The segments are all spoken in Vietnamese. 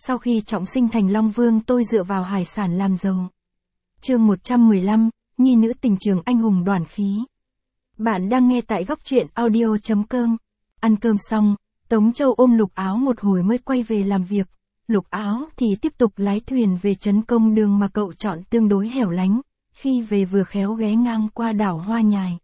Sau khi trọng sinh thành Long Vương tôi dựa vào hải sản làm giàu. Chương 115, Nhi nữ tình trường anh hùng đoản khí. Bạn đang nghe tại góc truyện audio.com. Ăn cơm xong, Tống Châu ôm Lục Áo một hồi mới quay về làm việc. Lục Áo thì tiếp tục lái thuyền về trấn Công Đường mà cậu chọn tương đối hẻo lánh, khi về vừa khéo ghé ngang qua đảo Hoa Nhài.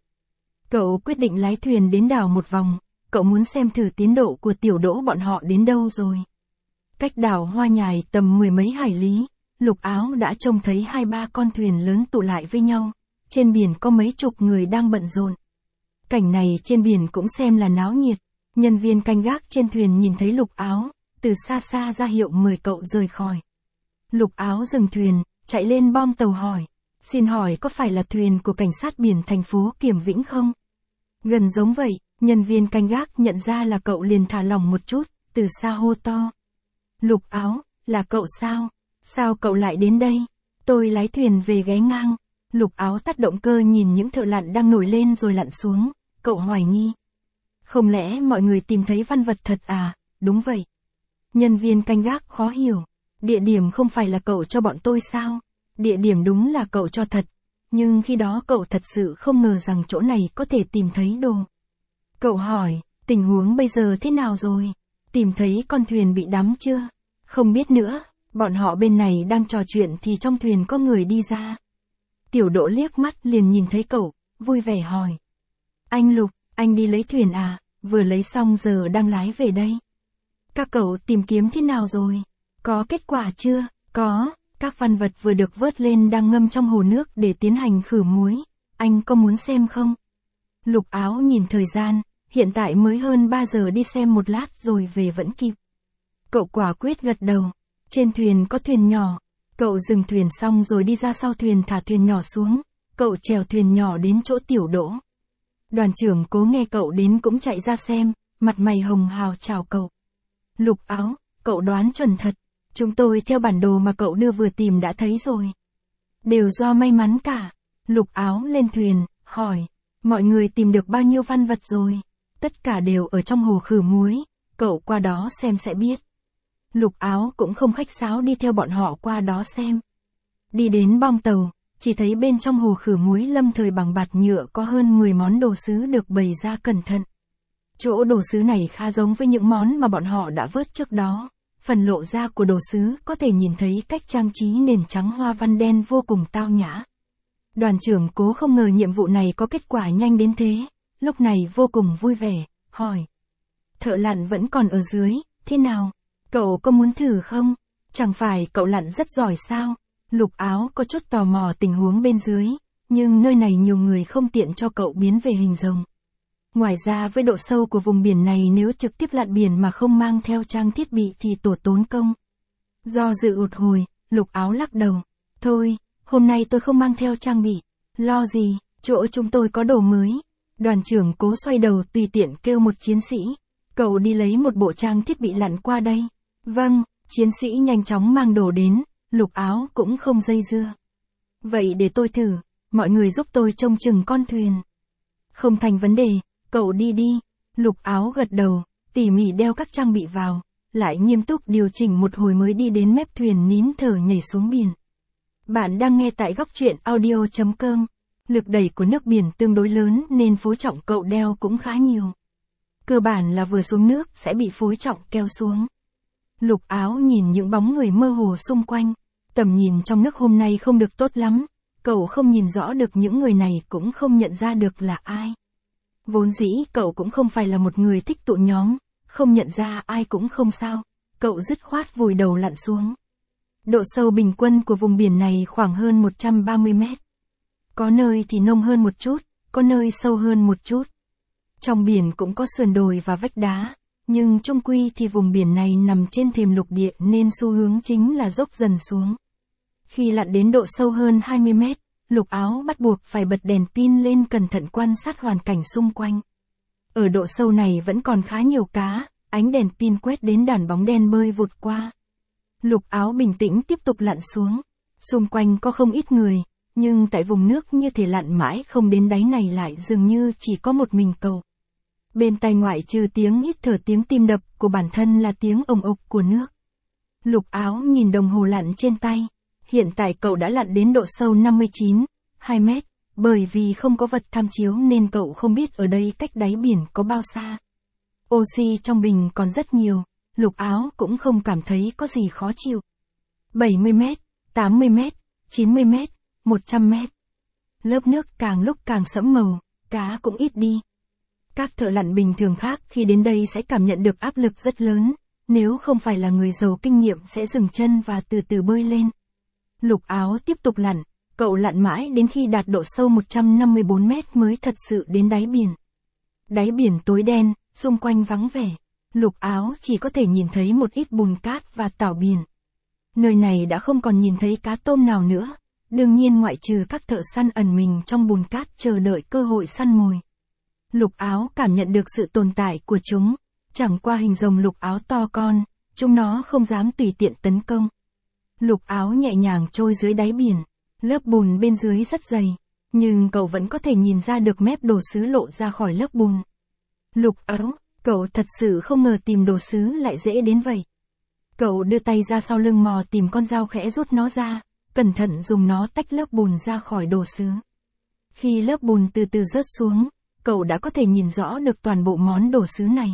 Cậu quyết định lái thuyền đến đảo một vòng, cậu muốn xem thử tiến độ của Tiểu Đỗ bọn họ đến đâu rồi. Cách đảo Hoa Nhài tầm 10 mấy hải lý, Lục Áo đã trông thấy 2-3 con thuyền lớn tụ lại với nhau, trên biển có mấy chục người đang bận rộn. Cảnh này trên biển cũng xem là náo nhiệt, nhân viên canh gác trên thuyền nhìn thấy Lục Áo, từ xa xa ra hiệu mời cậu rời khỏi. Lục Áo dừng thuyền, chạy lên bong tàu hỏi, xin hỏi có phải là thuyền của cảnh sát biển thành phố Kiểm Vĩnh không? Gần giống vậy, nhân viên canh gác nhận ra là cậu liền thả lỏng một chút, từ xa hô to. Lục Áo, là cậu sao? Sao cậu lại đến đây? Tôi lái thuyền về ghé ngang. Lục Áo tắt động cơ nhìn những thợ lặn đang nổi lên rồi lặn xuống, cậu hoài nghi. Không lẽ mọi người tìm thấy văn vật thật à? Đúng vậy. Nhân viên canh gác khó hiểu. Địa điểm không phải là cậu cho bọn tôi sao? Địa điểm đúng là cậu cho thật. Nhưng khi đó cậu thật sự không ngờ rằng chỗ này có thể tìm thấy đồ. Cậu hỏi, tình huống bây giờ thế nào rồi? Tìm thấy con thuyền bị đắm chưa? Không biết nữa, bọn họ bên này đang trò chuyện thì trong thuyền có người đi ra. Tiểu Đỗ liếc mắt liền nhìn thấy cậu, vui vẻ hỏi. Anh Lục, anh đi lấy thuyền à? Vừa lấy xong giờ đang lái về đây. Các cậu tìm kiếm thế nào rồi? Có kết quả chưa? Có, các văn vật vừa được vớt lên đang ngâm trong hồ nước để tiến hành khử muối. Anh có muốn xem không? Lục Áo nhìn thời gian, hiện tại mới hơn 3 giờ, đi xem một lát rồi về vẫn kịp. Cậu quả quyết gật đầu. Trên thuyền có thuyền nhỏ. Cậu dừng thuyền xong rồi đi ra sau thuyền thả thuyền nhỏ xuống. Cậu chèo thuyền nhỏ đến chỗ Tiểu Đỗ. Đoàn trưởng Cố nghe cậu đến cũng chạy ra xem, mặt mày hồng hào chào cậu. Lục Áo, cậu đoán chuẩn thật. Chúng tôi theo bản đồ mà cậu đưa vừa tìm đã thấy rồi. Đều do may mắn cả. Lục Áo lên thuyền, hỏi, mọi người tìm được bao nhiêu văn vật rồi? Tất cả đều ở trong hồ khử muối, cậu qua đó xem sẽ biết. Lục Áo cũng không khách sáo đi theo bọn họ qua đó xem. Đi đến bong tàu, chỉ thấy bên trong hồ khử muối lâm thời bằng bạt nhựa có hơn 10 món đồ sứ được bày ra cẩn thận. Chỗ đồ sứ này khá giống với những món mà bọn họ đã vớt trước đó. Phần lộ ra của đồ sứ có thể nhìn thấy cách trang trí nền trắng hoa văn đen vô cùng tao nhã. Đoàn trưởng Cố không ngờ nhiệm vụ này có kết quả nhanh đến thế, lúc này vô cùng vui vẻ, hỏi. Thợ lặn vẫn còn ở dưới, thế nào? Cậu có muốn thử không? Chẳng phải cậu lặn rất giỏi sao? Lục Áo có chút tò mò tình huống bên dưới, nhưng nơi này nhiều người không tiện cho cậu biến về hình rồng. Ngoài ra với độ sâu của vùng biển này nếu trực tiếp lặn biển mà không mang theo trang thiết bị thì tổ tốn công. Do dự một hồi, Lục Áo lắc đầu. Thôi, hôm nay tôi không mang theo trang bị. Lo gì, chỗ chúng tôi có đồ mới. Đoàn trưởng Cố xoay đầu tùy tiện kêu một chiến sĩ. Cậu đi lấy một bộ trang thiết bị lặn qua đây. Vâng, chiến sĩ nhanh chóng mang đồ đến, Lục Áo cũng không dây dưa. Vậy để tôi thử, mọi người giúp tôi trông chừng con thuyền. Không thành vấn đề, cậu đi đi. Lục Áo gật đầu, tỉ mỉ đeo các trang bị vào, lại nghiêm túc điều chỉnh một hồi mới đi đến mép thuyền nín thở nhảy xuống biển. Bạn đang nghe tại góc truyện audio.com. Lực đẩy của nước biển tương đối lớn nên phối trọng cậu đeo cũng khá nhiều. Cơ bản là vừa xuống nước sẽ bị phối trọng kéo xuống. Lục Áo nhìn những bóng người mơ hồ xung quanh. Tầm nhìn trong nước hôm nay không được tốt lắm. Cậu không nhìn rõ được những người này, cũng không nhận ra được là ai. Vốn dĩ cậu cũng không phải là một người thích tụ nhóm. Không nhận ra ai cũng không sao. Cậu dứt khoát vùi đầu lặn xuống. Độ sâu bình quân của vùng biển này khoảng hơn 130 mét. Có nơi thì nông hơn một chút, có nơi sâu hơn một chút. Trong biển cũng có sườn đồi và vách đá, nhưng chung quy thì vùng biển này nằm trên thềm lục địa nên xu hướng chính là dốc dần xuống. Khi lặn đến độ sâu hơn 20 mét, Lục Áo bắt buộc phải bật đèn pin lên cẩn thận quan sát hoàn cảnh xung quanh. Ở độ sâu này vẫn còn khá nhiều cá, ánh đèn pin quét đến đàn bóng đen bơi vụt qua. Lục Áo bình tĩnh tiếp tục lặn xuống. Xung quanh có không ít người, nhưng tại vùng nước như thể lặn mãi không đến đáy này lại dường như chỉ có một mình cậu. Bên tai ngoại trừ tiếng hít thở, tiếng tim đập của bản thân là tiếng ồng ộc của nước. Lục Áo nhìn đồng hồ lặn trên tay. Hiện tại cậu đã lặn đến độ sâu 2 mét, bởi vì không có vật tham chiếu nên cậu không biết ở đây cách đáy biển có bao xa. Oxy trong bình còn rất nhiều, Lục Áo cũng không cảm thấy có gì khó chịu. 70 mét, 80 mét, 90 mét, 100 mét. Lớp nước càng lúc càng sẫm màu, cá cũng ít đi. Các thợ lặn bình thường khác khi đến đây sẽ cảm nhận được áp lực rất lớn, nếu không phải là người giàu kinh nghiệm sẽ dừng chân và từ từ bơi lên. Lục Áo tiếp tục lặn, cậu lặn mãi đến khi đạt độ sâu 154 mét mới thật sự đến đáy biển. Đáy biển tối đen, xung quanh vắng vẻ. Lục Áo chỉ có thể nhìn thấy một ít bùn cát và tảo biển. Nơi này đã không còn nhìn thấy cá tôm nào nữa, đương nhiên ngoại trừ các thợ săn ẩn mình trong bùn cát chờ đợi cơ hội săn mồi. Lục Áo cảm nhận được sự tồn tại của chúng, chẳng qua hình rồng Lục Áo to con, chúng nó không dám tùy tiện tấn công. Lục Áo nhẹ nhàng trôi dưới đáy biển, lớp bùn bên dưới rất dày, nhưng cậu vẫn có thể nhìn ra được mép đồ sứ lộ ra khỏi lớp bùn. Lục Áo, cậu thật sự không ngờ tìm đồ sứ lại dễ đến vậy. Cậu đưa tay ra sau lưng mò tìm con dao khẽ rút nó ra, cẩn thận dùng nó tách lớp bùn ra khỏi đồ sứ. Khi lớp bùn từ từ rớt xuống, cậu đã có thể nhìn rõ được toàn bộ món đồ sứ này.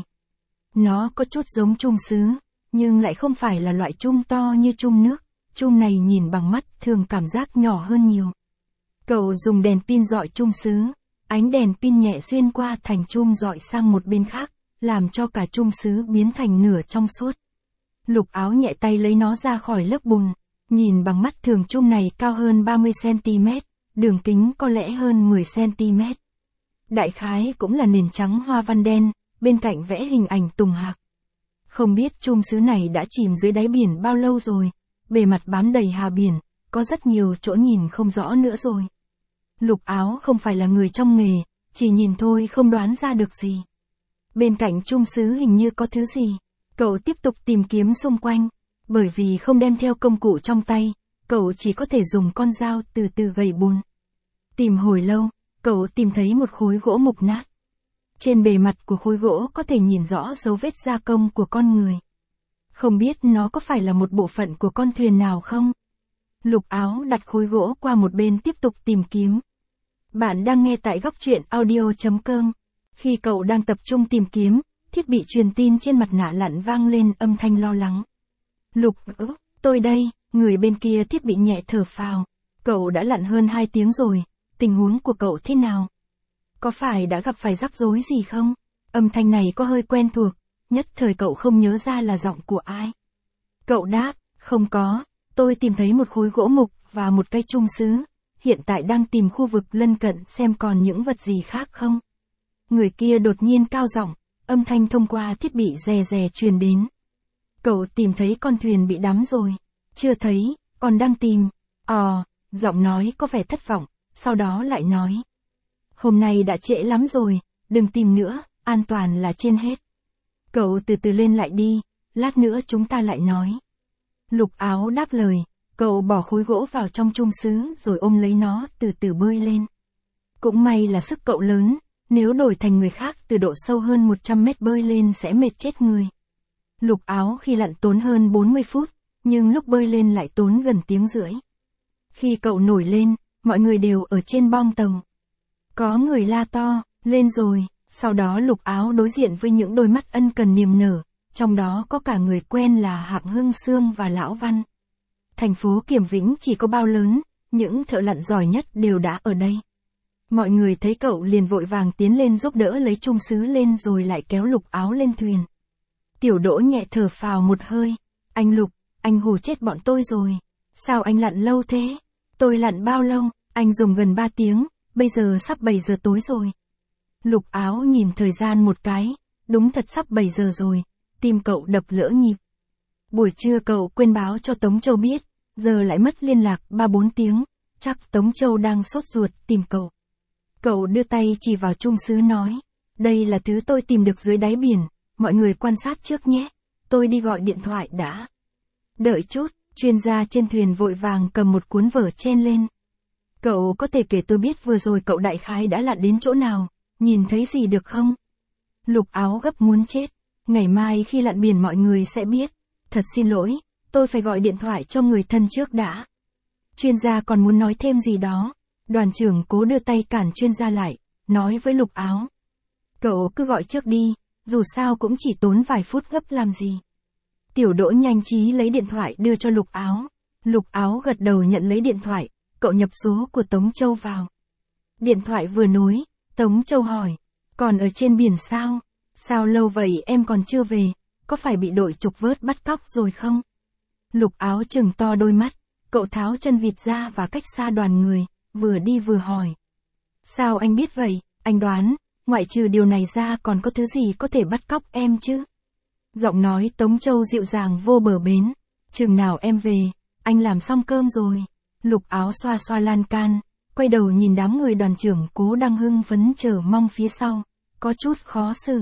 Nó có chút giống chum sứ, nhưng lại không phải là loại chum to như chum nước, chum này nhìn bằng mắt thường cảm giác nhỏ hơn nhiều. Cậu dùng đèn pin dọi chum sứ, ánh đèn pin nhẹ xuyên qua thành chum dọi sang một bên khác, làm cho cả chum sứ biến thành nửa trong suốt. Lục Áo nhẹ tay lấy nó ra khỏi lớp bùn, nhìn bằng mắt thường chum này cao hơn 30 cm, đường kính có lẽ hơn 10 cm. Đại khái cũng là nền trắng hoa văn đen, bên cạnh vẽ hình ảnh tùng hạc. Không biết chum sứ này đã chìm dưới đáy biển bao lâu rồi, bề mặt bám đầy hà biển, có rất nhiều chỗ nhìn không rõ nữa rồi. Lục Áo không phải là người trong nghề, chỉ nhìn thôi không đoán ra được gì. Bên cạnh chum sứ hình như có thứ gì. Cậu tiếp tục tìm kiếm xung quanh, bởi vì không đem theo công cụ trong tay, cậu chỉ có thể dùng con dao từ từ gẩy bùn. Tìm hồi lâu, cậu tìm thấy một khối gỗ mục nát. Trên bề mặt của khối gỗ có thể nhìn rõ dấu vết gia công của con người. Không biết nó có phải là một bộ phận của con thuyền nào không? Lục Áo đặt khối gỗ qua một bên tiếp tục tìm kiếm. Bạn đang nghe tại góc truyện audio.com. Khi cậu đang tập trung tìm kiếm, thiết bị truyền tin trên mặt nạ lặn vang lên âm thanh lo lắng. Lục Áo, tôi đây, người bên kia thiết bị nhẹ thở phào. Cậu đã lặn hơn 2 tiếng rồi, tình huống của cậu thế nào? Có phải đã gặp phải rắc rối gì không? Âm thanh này có hơi quen thuộc, nhất thời cậu không nhớ ra là giọng của ai. Cậu đáp, không có, tôi tìm thấy một khối gỗ mục và một cây chum sứ, hiện tại đang tìm khu vực lân cận xem còn những vật gì khác không. Người kia đột nhiên cao giọng, âm thanh thông qua thiết bị rè rè truyền đến. Cậu tìm thấy con thuyền bị đắm rồi. Chưa thấy, còn đang tìm. Giọng nói có vẻ thất vọng, sau đó lại nói. Hôm nay đã trễ lắm rồi, đừng tìm nữa, an toàn là trên hết. Cậu từ từ lên lại đi, lát nữa chúng ta lại nói. Lục Áo đáp lời, cậu bỏ khối gỗ vào trong chum sứ rồi ôm lấy nó từ từ bơi lên. Cũng may là sức cậu lớn, nếu đổi thành người khác từ độ sâu hơn 100 mét bơi lên sẽ mệt chết người. Lục Áo khi lặn tốn hơn 40 phút, nhưng lúc bơi lên lại tốn gần tiếng rưỡi. Khi cậu nổi lên, mọi người đều ở trên bong tàu. Có người la to, lên rồi, sau đó Lục Áo đối diện với những đôi mắt ân cần niềm nở, trong đó có cả người quen là Hạng Hưng Sương và Lão Văn. Thành phố Kiểm Vĩnh chỉ có bao lớn, những thợ lặn giỏi nhất đều đã ở đây. Mọi người thấy cậu liền vội vàng tiến lên giúp đỡ lấy chum sứ lên rồi lại kéo Lục Áo lên thuyền. Tiểu Đỗ nhẹ thở phào một hơi, anh Lục, anh hù chết bọn tôi rồi. Sao anh lặn lâu thế? Tôi lặn bao lâu? Anh dùng gần 3 tiếng, bây giờ sắp 7 giờ tối rồi. Lục Áo nhìn thời gian một cái, đúng thật sắp 7 giờ rồi, tim cậu đập lỡ nhịp. Buổi trưa cậu quên báo cho Tống Châu biết, giờ lại mất liên lạc 3-4 tiếng, chắc Tống Châu đang sốt ruột tìm cậu. Cậu đưa tay chỉ vào chum sứ nói, đây là thứ tôi tìm được dưới đáy biển, mọi người quan sát trước nhé, tôi đi gọi điện thoại đã. Đợi chút, chuyên gia trên thuyền vội vàng cầm một cuốn vở chen lên. Cậu có thể kể tôi biết vừa rồi cậu đại khái đã lặn đến chỗ nào, nhìn thấy gì được không? Lục Áo gấp muốn chết, ngày mai khi lặn biển mọi người sẽ biết. Thật xin lỗi, tôi phải gọi điện thoại cho người thân trước đã. Chuyên gia còn muốn nói thêm gì đó. Đoàn trưởng Cố đưa tay cản chuyên gia lại, nói với Lục Áo. Cậu cứ gọi trước đi, dù sao cũng chỉ tốn vài phút gấp làm gì. Tiểu Đỗ nhanh trí lấy điện thoại đưa cho Lục Áo. Lục Áo gật đầu nhận lấy điện thoại, cậu nhập số của Tống Châu vào. Điện thoại vừa nối, Tống Châu hỏi, còn ở trên biển sao? Sao lâu vậy em còn chưa về, có phải bị đội trục vớt bắt cóc rồi không? Lục Áo trừng to đôi mắt, cậu tháo chân vịt ra và cách xa đoàn người, vừa đi vừa hỏi. Sao anh biết vậy, anh đoán, ngoại trừ điều này ra còn có thứ gì có thể bắt cóc em chứ? Giọng nói Tống Châu dịu dàng vô bờ bến, chừng nào em về, anh làm xong cơm rồi. Lục Áo xoa xoa lan can, quay đầu nhìn đám người đoàn trưởng Cố đang hưng phấn chờ mong phía sau, có chút khó xử.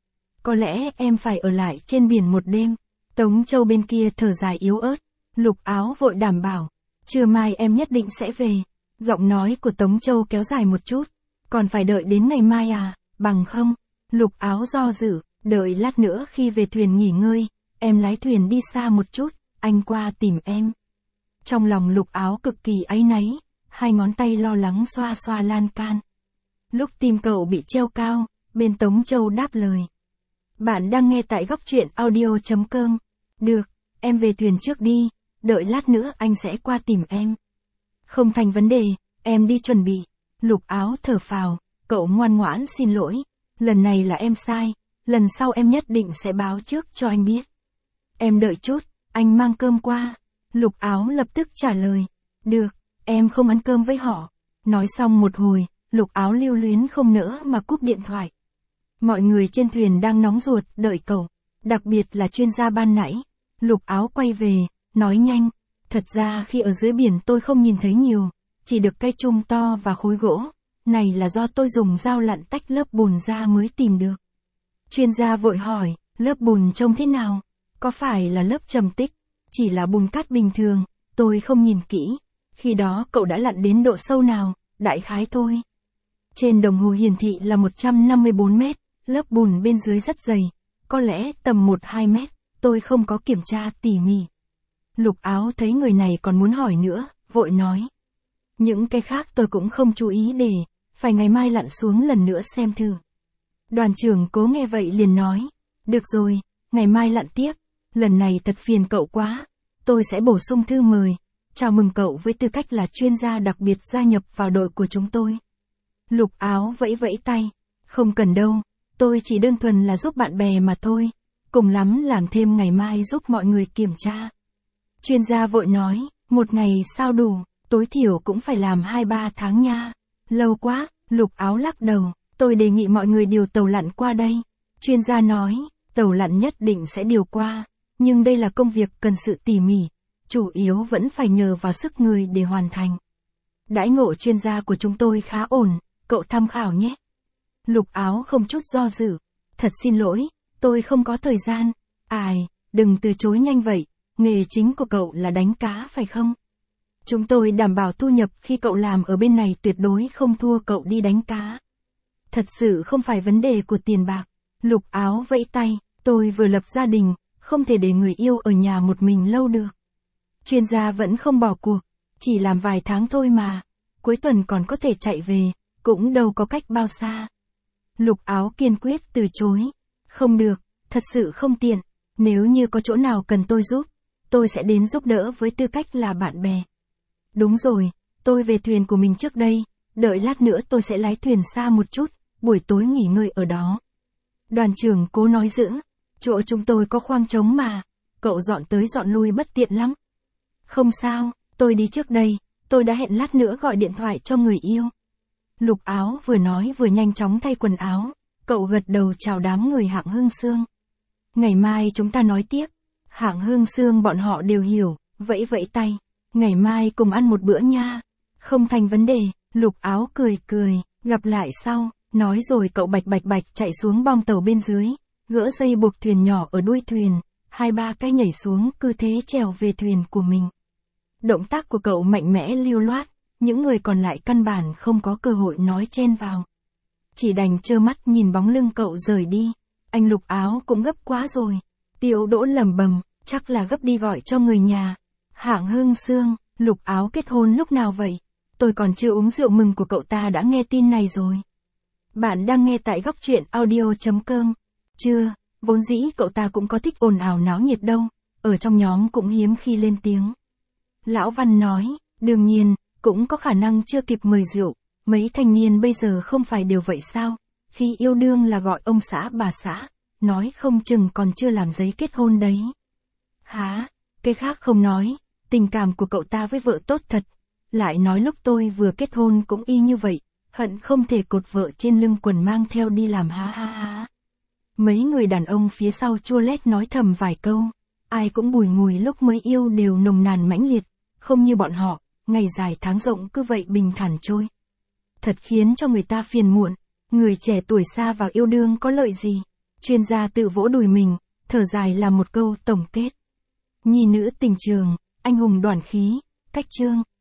Có lẽ em phải ở lại trên biển một đêm. Tống Châu bên kia thở dài yếu ớt. Lục Áo vội đảm bảo, trưa mai em nhất định sẽ về. Giọng nói của Tống Châu kéo dài một chút. Còn phải đợi đến ngày mai à, bằng không? Lục Áo do dự, đợi lát nữa khi về thuyền nghỉ ngơi, em lái thuyền đi xa một chút, anh qua tìm em. Trong lòng Lục Áo cực kỳ áy náy, hai ngón tay lo lắng xoa xoa lan can. Lúc tim cậu bị treo cao, bên Tống Châu đáp lời. Bạn đang nghe tại góc truyện audio.com. Được, em về thuyền trước đi, đợi lát nữa anh sẽ qua tìm em. Không thành vấn đề, em đi chuẩn bị. Lục Áo thở phào, cậu ngoan ngoãn xin lỗi. Lần này là em sai, lần sau em nhất định sẽ báo trước cho anh biết. Em đợi chút, anh mang cơm qua. Lục Áo lập tức trả lời. Được, em không ăn cơm với họ. Nói xong một hồi, Lục Áo lưu luyến không nỡ mà cúp điện thoại. Mọi người trên thuyền đang nóng ruột đợi cậu, đặc biệt là chuyên gia ban nãy. Lục Áo quay về, nói nhanh, thật ra khi ở dưới biển tôi không nhìn thấy nhiều, chỉ được cây chum to và khối gỗ, này là do tôi dùng dao lặn tách lớp bùn ra mới tìm được. Chuyên gia vội hỏi, lớp bùn trông thế nào? Có phải là lớp trầm tích? Chỉ là bùn cát bình thường, tôi không nhìn kỹ. Khi đó cậu đã lặn đến độ sâu nào? Đại khái thôi. Trên đồng hồ hiển thị là 154 mét, lớp bùn bên dưới rất dày, có lẽ tầm 1-2 mét, tôi không có kiểm tra tỉ mỉ. Lục Áo thấy người này còn muốn hỏi nữa, vội nói. Những cái khác tôi cũng không chú ý để, phải ngày mai lặn xuống lần nữa xem thử. Đoàn trưởng Cố nghe vậy liền nói, được rồi, ngày mai lặn tiếp, lần này thật phiền cậu quá, tôi sẽ bổ sung thư mời, chào mừng cậu với tư cách là chuyên gia đặc biệt gia nhập vào đội của chúng tôi. Lục Áo vẫy vẫy tay, không cần đâu, tôi chỉ đơn thuần là giúp bạn bè mà thôi, cùng lắm làm thêm ngày mai giúp mọi người kiểm tra. Chuyên gia vội nói, một ngày sao đủ, tối thiểu cũng phải làm 2-3 tháng nha. Lâu quá, Lục Áo lắc đầu, tôi đề nghị mọi người điều tàu lặn qua đây. Chuyên gia nói, tàu lặn nhất định sẽ điều qua, nhưng đây là công việc cần sự tỉ mỉ, chủ yếu vẫn phải nhờ vào sức người để hoàn thành. Đãi ngộ chuyên gia của chúng tôi khá ổn, cậu tham khảo nhé. Lục Áo không chút do dự, thật xin lỗi, tôi không có thời gian. Ai, đừng từ chối nhanh vậy, nghề chính của cậu là đánh cá phải không? Chúng tôi đảm bảo thu nhập khi cậu làm ở bên này tuyệt đối không thua cậu đi đánh cá. Thật sự không phải vấn đề của tiền bạc. Lục Áo vẫy tay, tôi vừa lập gia đình, không thể để người yêu ở nhà một mình lâu được. Chuyên gia vẫn không bỏ cuộc, chỉ làm vài tháng thôi mà, cuối tuần còn có thể chạy về, cũng đâu có cách bao xa. Lục Áo kiên quyết từ chối, không được, thật sự không tiện, nếu như có chỗ nào cần tôi giúp, tôi sẽ đến giúp đỡ với tư cách là bạn bè. Đúng rồi, tôi về thuyền của mình trước đây, đợi lát nữa tôi sẽ lái thuyền xa một chút, buổi tối nghỉ ngơi ở đó. Đoàn trưởng Cố nói giữ, chỗ chúng tôi có khoang trống mà, cậu dọn tới dọn lui bất tiện lắm. Không sao, tôi đi trước đây, tôi đã hẹn lát nữa gọi điện thoại cho người yêu. Lục Áo vừa nói vừa nhanh chóng thay quần áo, cậu gật đầu chào đám người hạng Hưng Sương. Ngày mai chúng ta nói tiếp. Hạng Hưng Sương bọn họ đều hiểu, vẫy vẫy tay. Ngày mai cùng ăn một bữa nha. Không thành vấn đề, Lục Áo cười cười, gặp lại sau, nói rồi cậu bạch bạch bạch chạy xuống bong tàu bên dưới, gỡ dây buộc thuyền nhỏ ở đuôi thuyền, 2-3 cái nhảy xuống cứ thế trèo về thuyền của mình. Động tác của cậu mạnh mẽ lưu loát, những người còn lại căn bản không có cơ hội nói chen vào. Chỉ đành trơ mắt nhìn bóng lưng cậu rời đi, anh Lục Áo cũng gấp quá rồi. Tiểu Đỗ lẩm bẩm, Chắc là gấp đi gọi cho người nhà. Hạng Hương Sương, Lục Áo kết hôn lúc nào vậy? Tôi còn chưa uống rượu mừng của cậu ta đã nghe tin này rồi. Bạn đang nghe tại góc truyện audio.com. Chưa, vốn dĩ cậu ta cũng có thích ồn ào náo nhiệt đâu, ở trong nhóm cũng hiếm khi lên tiếng. Lão Văn nói, đương nhiên, cũng có khả năng chưa kịp mời rượu, mấy thanh niên bây giờ không phải đều vậy sao, khi yêu đương là gọi ông xã bà xã, nói không chừng còn chưa làm giấy kết hôn đấy. Hả, cái khác không nói, tình cảm của cậu ta với vợ tốt thật, lại nói lúc tôi vừa kết hôn cũng y như vậy, hận không thể cột vợ trên lưng quần mang theo đi làm ha ha ha. Mấy người đàn ông phía sau chua lét nói thầm vài câu, ai cũng bùi ngùi lúc mới yêu đều nồng nàn mãnh liệt, không như bọn họ, ngày dài tháng rộng cứ vậy bình thản trôi. Thật khiến cho người ta phiền muộn, người trẻ tuổi xa vào yêu đương có lợi gì, chuyên gia tự vỗ đùi mình, thở dài là một câu tổng kết. Nhi nữ tình trường, anh hùng đoàn khí, cách chương.